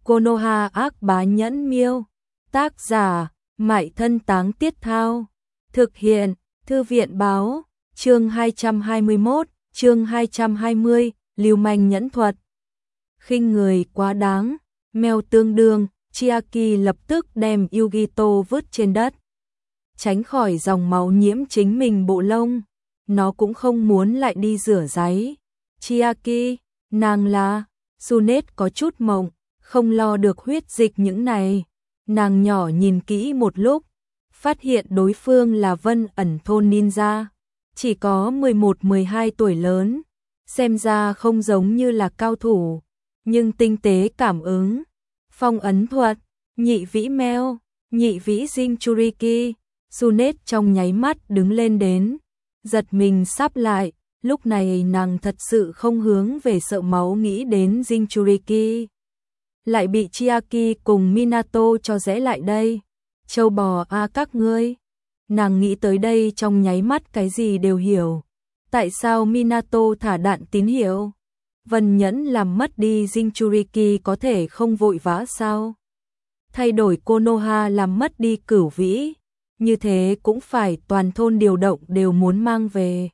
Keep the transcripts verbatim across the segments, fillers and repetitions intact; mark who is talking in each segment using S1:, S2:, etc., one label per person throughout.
S1: Konoha ác bá nhẫn miêu. Tác giả, Mại Thân Táng Tiết Thao. Thực hiện, Thư viện báo. Chương hai trăm hai mươi mốt, chương hai trăm hai mươi, lưu manh nhẫn thuật. Khinh người quá đáng, mèo tương đương, Chiaki lập tức đem Yugito vứt trên đất. Tránh khỏi dòng máu nhiễm chính mình bộ lông, nó cũng không muốn lại đi rửa ráy. Chiaki, nàng là, Tsunade có chút mộng, không lo được huyết dịch những này. Nàng nhỏ nhìn kỹ một lúc, phát hiện đối phương là Vân ẩn thôn ninja, chỉ có mười một mười hai tuổi lớn, xem ra không giống như là cao thủ, nhưng tinh tế cảm ứng. Phong ấn thuật, nhị vĩ meo, nhị vĩ Jinchuriki. Tsunade trong nháy mắt đứng lên đến, giật mình sắp lại, lúc này nàng thật sự không hướng về sợ máu nghĩ đến Jinchuriki. Lại bị Chiaki cùng Minato cho rẽ lại đây. Châu bò a à các ngươi. Nàng nghĩ tới đây trong nháy mắt cái gì đều hiểu. Tại sao Minato thả đạn tín hiệu? Vân nhẫn làm mất đi Jinchuriki có thể không vội vã sao? Thay đổi Konoha làm mất đi cửu vĩ, như thế cũng phải toàn thôn điều động đều muốn mang về.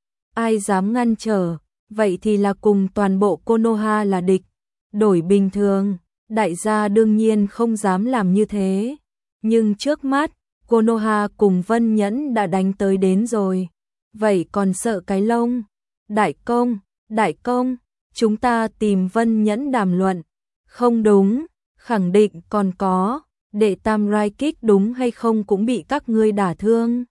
S1: Ai dám ngăn trở, vậy thì là cùng toàn bộ Konoha là địch. Đổi bình thường, đại gia đương nhiên không dám làm như thế. Nhưng trước mắt, Konoha cùng Vân Nhẫn đã đánh tới đến rồi. Vậy còn sợ cái lông? Đại công, đại công, chúng ta tìm Vân Nhẫn đàm luận. Không đúng, khẳng định còn có, đệ tam rai kích đúng hay không cũng bị các ngươi đả thương.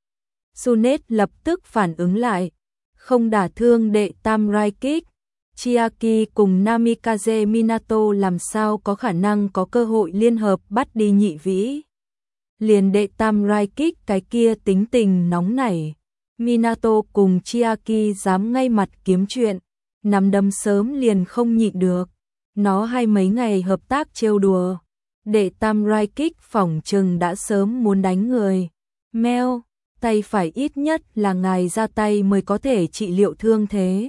S1: Tsunade lập tức phản ứng lại, không đả thương đệ tam rai kích. Chiaki cùng Namikaze Minato làm sao có khả năng có cơ hội liên hợp bắt đi nhị vĩ. Liền đệ tam rai kích cái kia tính tình nóng nảy. Minato cùng Chiaki dám ngay mặt kiếm chuyện, nắm đấm sớm liền không nhịn được. Nó hai mấy ngày hợp tác trêu đùa. Đệ tam rai kích phỏng chừng đã sớm muốn đánh người. Meo, tay phải ít nhất là ngài ra tay mới có thể trị liệu thương thế.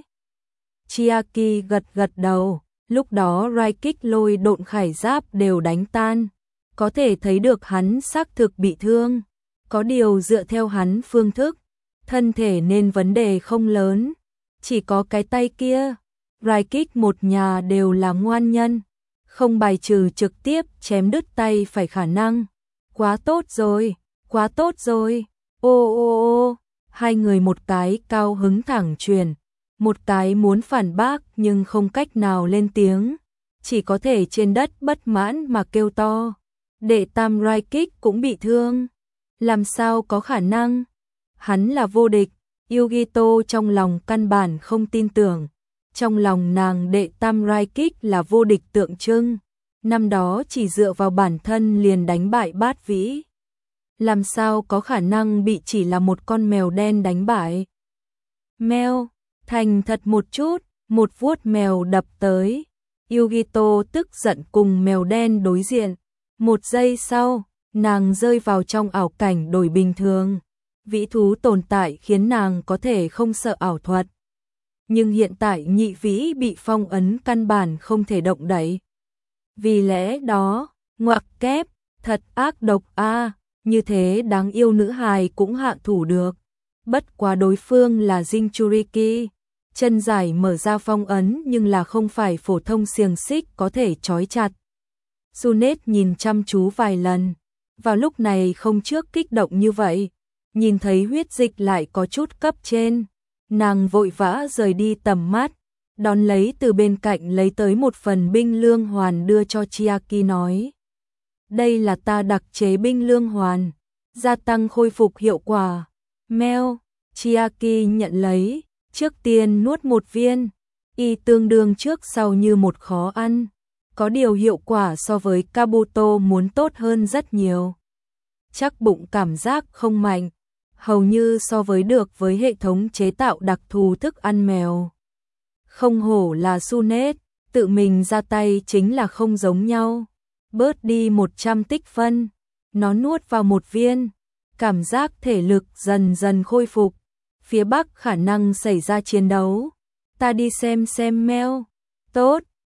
S1: Chiaki gật gật đầu, lúc đó rai kích lôi độn khải giáp đều đánh tan. Có thể thấy được hắn xác thực bị thương. Có điều dựa theo hắn phương thức, thân thể nên vấn đề không lớn. Chỉ có cái tay kia, rai kích một nhà đều là ngoan nhân. Không bài trừ trực tiếp chém đứt tay phải khả năng. Quá tốt rồi, quá tốt rồi. Ô ô ô, hai người một cái cao hứng thẳng truyền. Một cái muốn phản bác nhưng không cách nào lên tiếng, chỉ có thể trên đất bất mãn mà kêu to. Đệ tam rai kích cũng bị thương. Làm sao có khả năng? Hắn là vô địch. Yugito trong lòng căn bản không tin tưởng. Trong lòng nàng đệ tam rai kích là vô địch tượng trưng. Năm đó chỉ dựa vào bản thân liền đánh bại bát vĩ. Làm sao có khả năng bị chỉ là một con mèo đen đánh bại? Mèo, thành thật một chút, một vuốt mèo đập tới. Yugito tức giận cùng mèo đen đối diện. Một giây sau, nàng rơi vào trong ảo cảnh đổi bình thường. Vĩ thú tồn tại khiến nàng có thể không sợ ảo thuật. Nhưng hiện tại nhị vĩ bị phong ấn căn bản không thể động đậy. Vì lẽ đó, ngoặc kép, thật ác độc a, như thế đáng yêu nữ hài cũng hạ thủ được. Bất quá đối phương là Jinchuriki, chân dài mở ra phong ấn nhưng là không phải phổ thông xiềng xích có thể trói chặt. Tsunade nhìn chăm chú vài lần, vào lúc này không trước kích động như vậy, nhìn thấy huyết dịch lại có chút cấp trên, nàng vội vã rời đi tầm mắt, đón lấy từ bên cạnh lấy tới một phần binh lương hoàn đưa cho Chiaki nói. Đây là ta đặc chế binh lương hoàn, gia tăng khôi phục hiệu quả. Meo, Chiaki nhận lấy, trước tiên nuốt một viên, y tương đương trước sau như một khó ăn. Có điều hiệu quả so với Kabuto muốn tốt hơn rất nhiều. Chắc bụng cảm giác không mạnh, hầu như so với được với hệ thống chế tạo đặc thù thức ăn mèo. Không hổ là Tsunade, tự mình ra tay chính là không giống nhau. Bớt đi một trăm tích phân, nó nuốt vào một viên, cảm giác thể lực dần dần khôi phục. Phía Bắc khả năng xảy ra chiến đấu, ta đi xem xem meo. Tốt.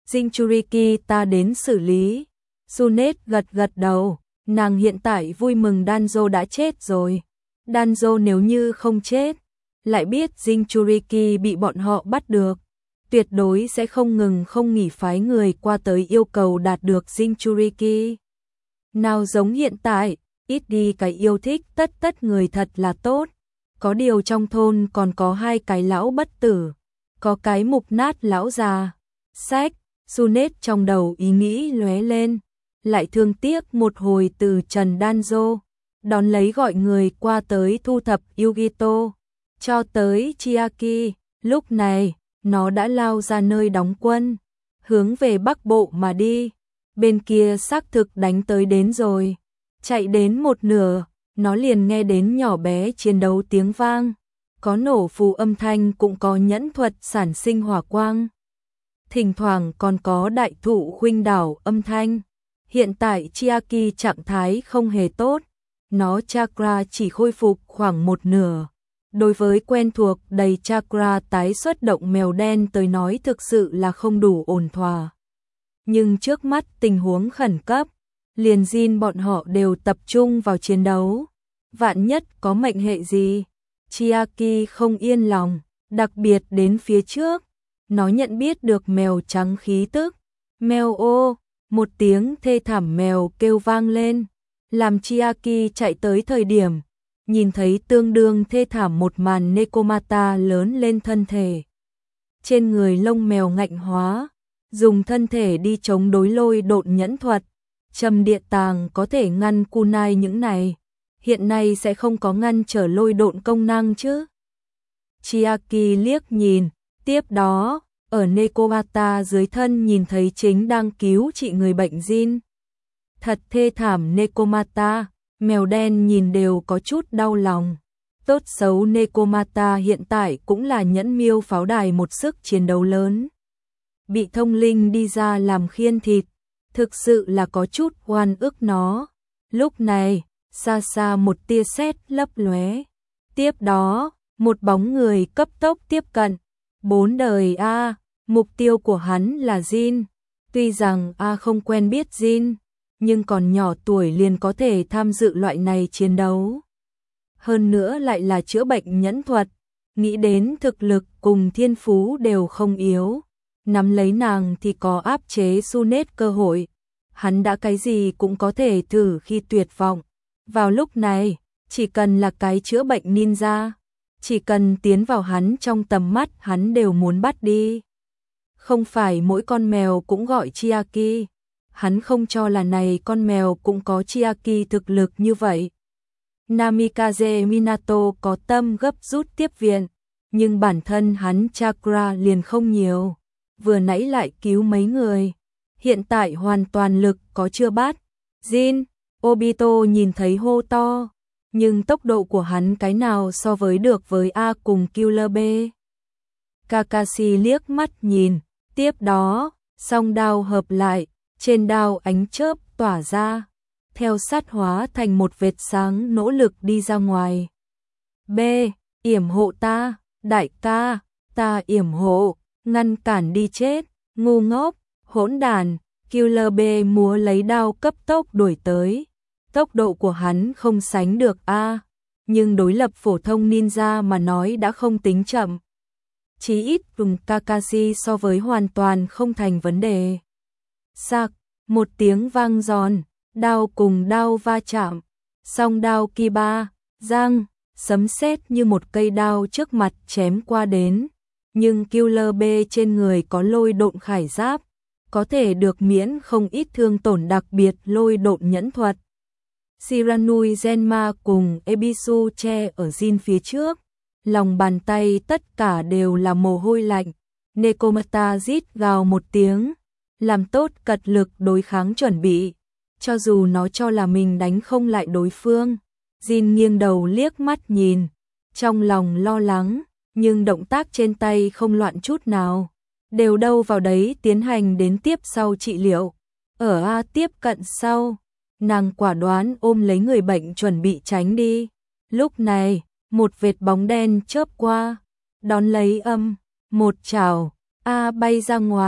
S1: Jinchuriki ta đến xử lý. Tsunade gật gật đầu, nàng hiện tại vui mừng Danzo đã chết rồi. Danzo nếu như không chết, lại biết Jinchuriki bị bọn họ bắt được, tuyệt đối sẽ không ngừng không nghỉ phái người qua tới yêu cầu đạt được Jinchuriki. Nào giống hiện tại, ít đi cái yêu thích tất tất người thật là tốt. Có điều trong thôn còn có hai cái lão bất tử, có cái mục nát lão già. Sách, Tsunade trong đầu ý nghĩ lóe lên, lại thương tiếc một hồi từ Trần Danzo, đón lấy gọi người qua tới thu thập Yugito, cho tới Chiaki. Lúc này, nó đã lao ra nơi đóng quân, hướng về Bắc Bộ mà đi. Bên kia xác thực đánh tới đến rồi, chạy đến một nửa, nó liền nghe đến nhỏ bé chiến đấu tiếng vang, có nổ phù âm thanh cũng có nhẫn thuật sản sinh hỏa quang. Thỉnh thoảng còn có đại thụ khuynh đảo âm thanh. Hiện tại Chiaki trạng thái không hề tốt, nó chakra chỉ khôi phục khoảng một nửa. Đối với quen thuộc đầy chakra tái xuất động mèo đen tới nói thực sự là không đủ ổn thỏa. Nhưng trước mắt tình huống khẩn cấp, liền Jin bọn họ đều tập trung vào chiến đấu. Vạn nhất có mệnh hệ gì, Chiaki không yên lòng, đặc biệt đến phía trước. Nó nhận biết được mèo trắng khí tức. Mèo ô, một tiếng thê thảm mèo kêu vang lên, làm Chiaki chạy tới thời điểm, nhìn thấy tương đương thê thảm một màn Nekomata lớn lên thân thể. Trên người lông mèo ngạnh hóa, dùng thân thể đi chống đối lôi độn nhẫn thuật. Trầm địa tàng có thể ngăn kunai những này, hiện nay sẽ không có ngăn trở lôi độn công năng chứ. Chiaki liếc nhìn, tiếp đó, ở Nekomata dưới thân nhìn thấy chính đang cứu trị người bệnh Jin. Thật thê thảm Nekomata, mèo đen nhìn đều có chút đau lòng. Tốt xấu Nekomata hiện tại cũng là nhẫn miêu pháo đài một sức chiến đấu lớn. Bị thông linh đi ra làm khiên thịt, thực sự là có chút oan ức nó. Lúc này, xa xa một tia sét lấp lóe. Tiếp đó, một bóng người cấp tốc tiếp cận. Bốn đời A, mục tiêu của hắn là Jin. Tuy rằng A không quen biết Jin, nhưng còn nhỏ tuổi liền có thể tham dự loại này chiến đấu. Hơn nữa lại là chữa bệnh nhẫn thuật, nghĩ đến thực lực cùng thiên phú đều không yếu. Nắm lấy nàng thì có áp chế Tsunade cơ hội. Hắn đã cái gì cũng có thể thử khi tuyệt vọng. Vào lúc này, chỉ cần là cái chữa bệnh ninja, chỉ cần tiến vào hắn trong tầm mắt hắn đều muốn bắt đi. Không phải mỗi con mèo cũng gọi Chiaki. Hắn không cho là này con mèo cũng có Chiaki thực lực như vậy. Namikaze Minato có tâm gấp rút tiếp viện, nhưng bản thân hắn chakra liền không nhiều. Vừa nãy lại cứu mấy người, hiện tại hoàn toàn lực có chưa bắt. Jin, Obito nhìn thấy hô to, nhưng tốc độ của hắn cái nào so với được với A cùng Killer B. Kakashi liếc mắt nhìn, tiếp đó, song đao hợp lại, trên đao ánh chớp tỏa ra, theo sát hóa thành một vệt sáng nỗ lực đi ra ngoài. B, yểm hộ ta, đại ca, ta yểm hộ, ngăn cản đi chết, ngu ngốc, hỗn đàn. Killer B múa lấy đao cấp tốc đuổi tới. Tốc độ của hắn không sánh được A, nhưng đối lập phổ thông ninja mà nói đã không tính chậm. Chí ít cùng Kakashi so với hoàn toàn không thành vấn đề. Sạc, một tiếng vang giòn, đao cùng đao va chạm, song đao Kiba, giang, sấm sét như một cây đao trước mặt chém qua đến. Nhưng Killer B trên người có lôi độn khải giáp, có thể được miễn không ít thương tổn đặc biệt lôi độn nhẫn thuật. Shiranui Genma cùng Ebisu che ở Jin phía trước, lòng bàn tay tất cả đều là mồ hôi lạnh. Nekomata rít gào một tiếng, làm tốt cật lực đối kháng chuẩn bị, cho dù nó cho là mình đánh không lại đối phương. Jin nghiêng đầu liếc mắt nhìn, trong lòng lo lắng, nhưng động tác trên tay không loạn chút nào, đều đâu vào đấy tiến hành đến tiếp sau trị liệu. Ở A tiếp cận sau, nàng quả đoán ôm lấy người bệnh chuẩn bị tránh đi. Lúc này, một vệt bóng đen chớp qua, đón lấy âm, một chảo, A bay ra ngoài,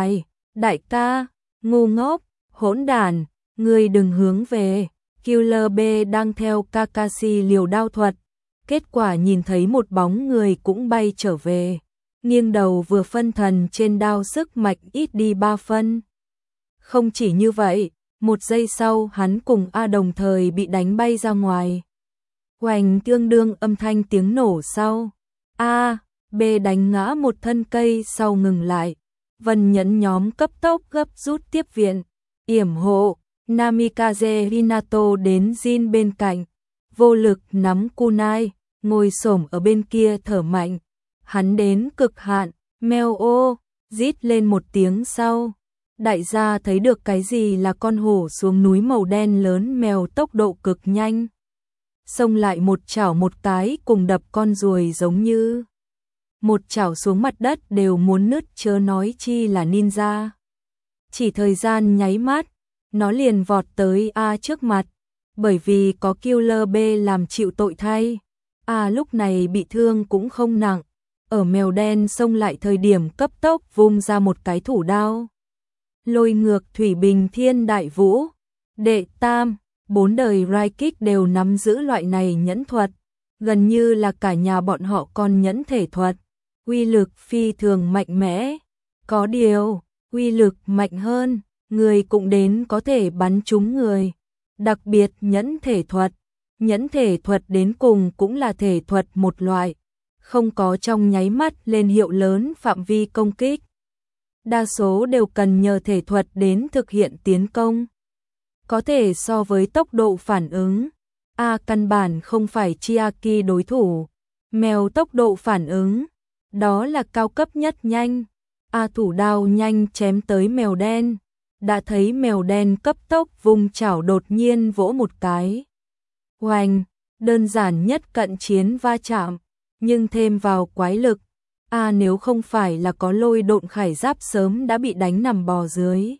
S1: Đại ca, ngu ngốc, hỗn đản, ngươi đừng hướng về. Killer B đang theo Kakashi liều đao thuật, kết quả nhìn thấy một bóng người cũng bay trở về, nghiêng đầu vừa phân thần trên đao sức mạnh ít đi ba phân. Không chỉ như vậy, một giây sau hắn cùng A đồng thời bị đánh bay ra ngoài. Oành, tương đương âm thanh tiếng nổ sau. A, B đánh ngã một thân cây sau ngừng lại. Vân Nhẫn nhóm cấp tốc gấp rút tiếp viện, yểm hộ. Namikaze Hinato đến Jin bên cạnh, vô lực nắm kunai, ngồi xổm ở bên kia thở mạnh. Hắn đến cực hạn, meo ô, rít lên một tiếng sau. Đại gia thấy được cái gì là con hổ xuống núi màu đen lớn mèo tốc độ cực nhanh. Xông lại một chảo một cái cùng đập con ruồi giống như một chảo xuống mặt đất đều muốn nứt, chớ nói chi là ninja. Chỉ thời gian nháy mắt, nó liền vọt tới A trước mặt, bởi vì có Killer B làm chịu tội thay. A lúc này bị thương cũng không nặng, ở mèo đen xông lại thời điểm cấp tốc vung ra một cái thủ đao. Lôi ngược thủy bình thiên đại vũ, đệ tam, bốn đời Raikik đều nắm giữ loại này nhẫn thuật, gần như là cả nhà bọn họ còn nhẫn thể thuật, uy lực phi thường mạnh mẽ. Có điều, uy lực mạnh hơn, người cũng đến có thể bắn trúng người. Đặc biệt nhẫn thể thuật, nhẫn thể thuật đến cùng cũng là thể thuật một loại, không có trong nháy mắt lên hiệu lớn phạm vi công kích. Đa số đều cần nhờ thể thuật đến thực hiện tiến công. Có thể so với tốc độ phản ứng, A căn bản không phải Chiaki đối thủ. Mèo tốc độ phản ứng, đó là cao cấp nhất nhanh. A thủ đao nhanh chém tới mèo đen, đã thấy mèo đen cấp tốc vùng chảo đột nhiên vỗ một cái. Oanh, đơn giản nhất cận chiến va chạm, nhưng thêm vào quái lực. A nếu không phải là có lôi độn khải giáp sớm đã bị đánh nằm bò dưới.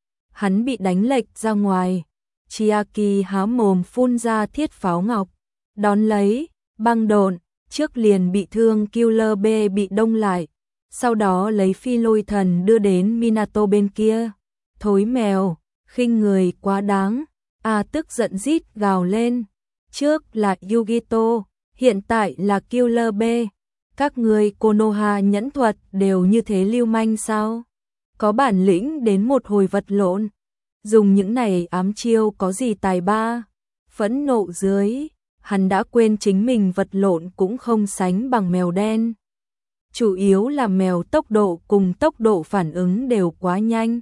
S1: Hắn bị đánh lệch ra ngoài. Chiaki há mồm phun ra thiết pháo ngọc, đón lấy, băng độn, trước liền bị thương Killer B bị đông lại, sau đó lấy phi lôi thần đưa đến Minato bên kia. Thối mèo, khinh người quá đáng. A tức giận rít gào lên, trước là Yugito, hiện tại là Killer B. Các người Konoha nhẫn thuật đều như thế lưu manh sao? Có bản lĩnh đến một hồi vật lộn, dùng những này ám chiêu có gì tài ba? Phẫn nộ dưới, hắn đã quên chính mình vật lộn cũng không sánh bằng mèo đen. Chủ yếu là mèo tốc độ cùng tốc độ phản ứng đều quá nhanh.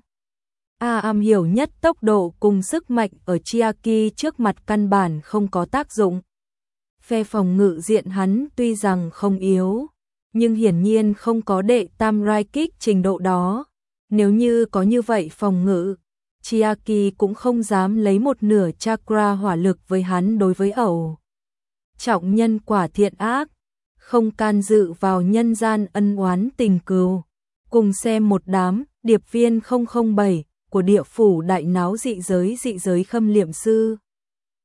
S1: A am hiểu nhất tốc độ cùng sức mạnh ở Chiaki trước mặt căn bản không có tác dụng. Phe phòng ngự diện hắn tuy rằng không yếu, nhưng hiển nhiên không có đệ tam Raikik trình độ đó. Nếu như có như vậy phòng ngự, Chiaki cũng không dám lấy một nửa chakra hỏa lực với hắn đối với ẩu. Trọng nhân quả thiện ác, không can dự vào nhân gian ân oán tình cừu. Cùng xem một đám điệp viên không không bảy của địa phủ đại náo dị giới dị giới khâm liệm sư.